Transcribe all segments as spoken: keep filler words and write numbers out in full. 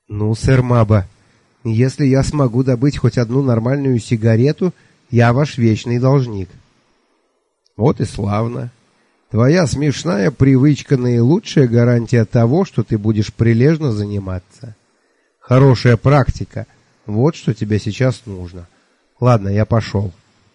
Ну, сэр Маба, если я смогу добыть хоть одну нормальную сигарету, я ваш вечный должник. Вот и славно. Твоя смешная привычка наилучшая гарантия того, что ты будешь прилежно заниматься. Хорошая практика. Вот что тебе сейчас нужно. Ладно, я пошел.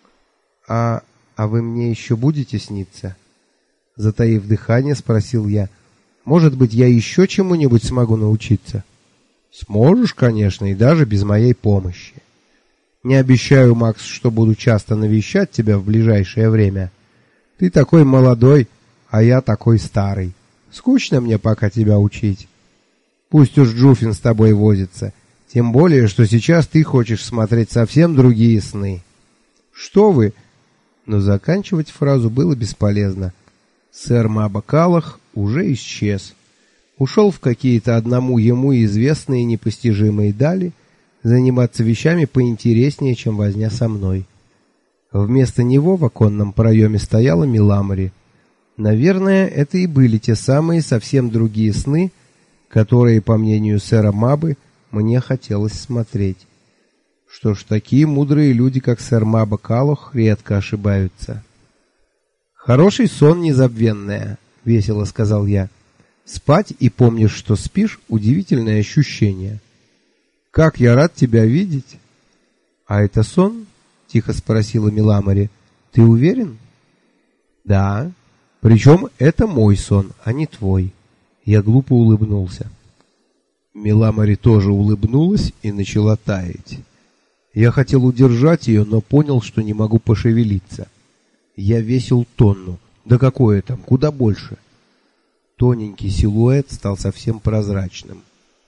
А а вы мне еще будете сниться? Затаив дыхание, спросил я. Может быть, я еще чему-нибудь смогу научиться? Сможешь, конечно, и даже без моей помощи. Не обещаю, Макс, что буду часто навещать тебя в ближайшее время. Ты такой молодой, а я такой старый. Скучно мне пока тебя учить. Пусть уж Джуфин с тобой возится, тем более, что сейчас ты хочешь смотреть совсем другие сны. Что вы? Но заканчивать фразу было бесполезно. Сэр Маба Калах уже исчез. Ушел в какие-то одному ему известные непостижимые дали, заниматься вещами поинтереснее, чем возня со мной. Вместо него в оконном проеме стояла Миламари. Наверное, это и были те самые совсем другие сны, которые, по мнению сэра Мабы, мне хотелось смотреть. Что ж, такие мудрые люди, как сэр Маба Калах, редко ошибаются. «Хороший сон, незабвенная», — весело сказал я. «Спать и помнишь, что спишь, удивительное ощущение. Как я рад тебя видеть!» «А это сон?» — тихо спросила Миламари. «Ты уверен?» «Да. Причем это мой сон, а не твой». Я глупо улыбнулся. Миламари тоже улыбнулась и начала таять. Я хотел удержать ее, но понял, что не могу пошевелиться. Я весил тонну. Да какое там, куда больше. Тоненький силуэт стал совсем прозрачным.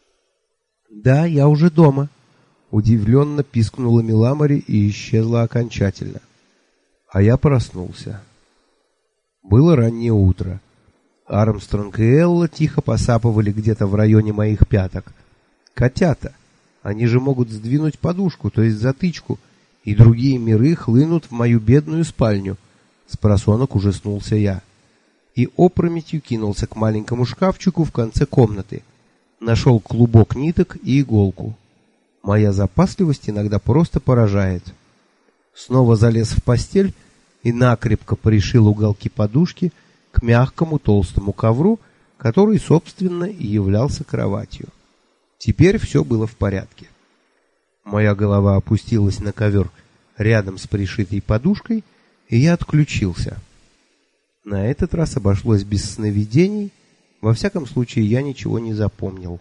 «Да, я уже дома», — удивленно пискнула Миламари и исчезла окончательно. А я проснулся. Было раннее утро. Армстронг и Элла тихо посапывали где-то в районе моих пяток. Котята. Они же могут сдвинуть подушку, то есть затычку, и другие миры хлынут в мою бедную спальню. Спросонок ужаснулся я. И опрометью кинулся к маленькому шкафчику в конце комнаты. Нашел клубок ниток и иголку. Моя запасливость иногда просто поражает. Снова залез в постель и накрепко пришил уголки подушки к мягкому толстому ковру, который, собственно, и являлся кроватью. Теперь все было в порядке. Моя голова опустилась на ковер рядом с пришитой подушкой, и я отключился. На этот раз обошлось без сновидений, во всяком случае я ничего не запомнил.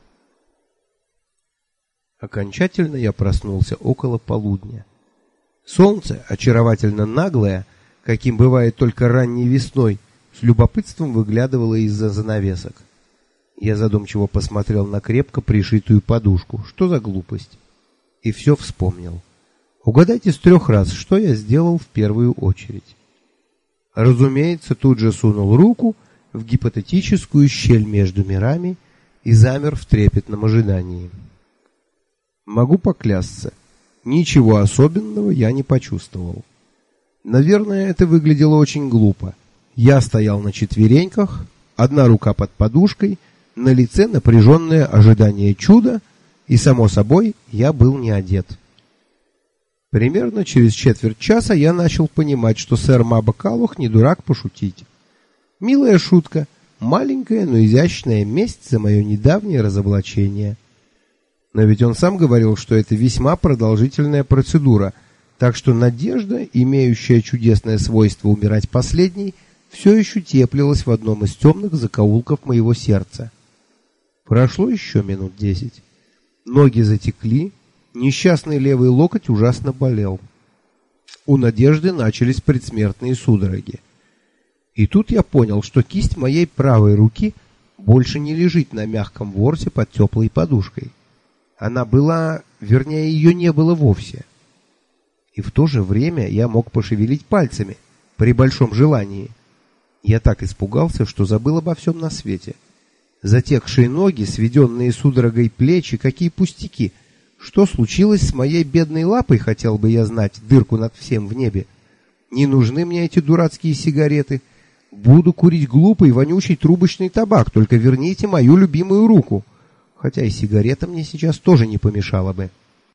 Окончательно я проснулся около полудня. Солнце, очаровательно наглое, каким бывает только ранней весной, с любопытством выглядывало из-за занавесок. Я задумчиво посмотрел на крепко пришитую подушку. Что за глупость? И все вспомнил. Угадайте с трех раз, что я сделал в первую очередь. Разумеется, тут же сунул руку в гипотетическую щель между мирами и замер в трепетном ожидании. Могу поклясться, ничего особенного я не почувствовал. Наверное, это выглядело очень глупо. Я стоял на четвереньках, одна рука под подушкой, на лице напряженное ожидание чуда, и, само собой, я был не одет. Примерно через четверть часа я начал понимать, что сэр Маба Калах не дурак пошутить. Милая шутка, маленькая, но изящная месть за мое недавнее разоблачение. Но ведь он сам говорил, что это весьма продолжительная процедура, так что надежда, имеющая чудесное свойство умирать последней, все еще теплилась в одном из темных закоулков моего сердца. Прошло еще минут десять. Ноги затекли, несчастный левый локоть ужасно болел. У Надежды начались предсмертные судороги. И тут я понял, что кисть моей правой руки больше не лежит на мягком ворсе под теплой подушкой. Она была, вернее, ее не было вовсе. И в то же время я мог пошевелить пальцами при большом желании. Я так испугался, что забыл обо всем на свете. Затекшие ноги, сведенные судорогой плечи, какие пустяки. Что случилось с моей бедной лапой, хотел бы я знать, дырку над всем в небе. Не нужны мне эти дурацкие сигареты. Буду курить глупый вонючий трубочный табак, только верните мою любимую руку. Хотя и сигарета мне сейчас тоже не помешала бы.